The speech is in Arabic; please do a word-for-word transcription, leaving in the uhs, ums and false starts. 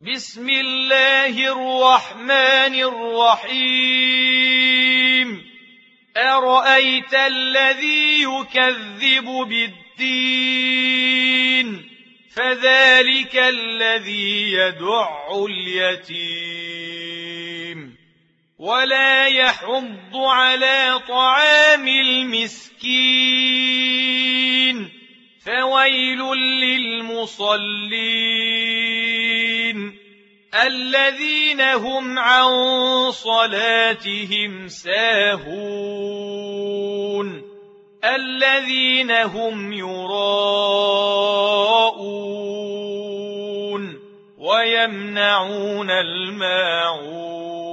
بسم الله الرحمن الرحيم أرأيت الذي يكذب بالدين فذلك الذي يدع اليتيم ولا يحض على طعام المسكين فويل للمصلين الذين هم عن صلاتهم ساهون الذين هم يراءون ويمنعون الماعون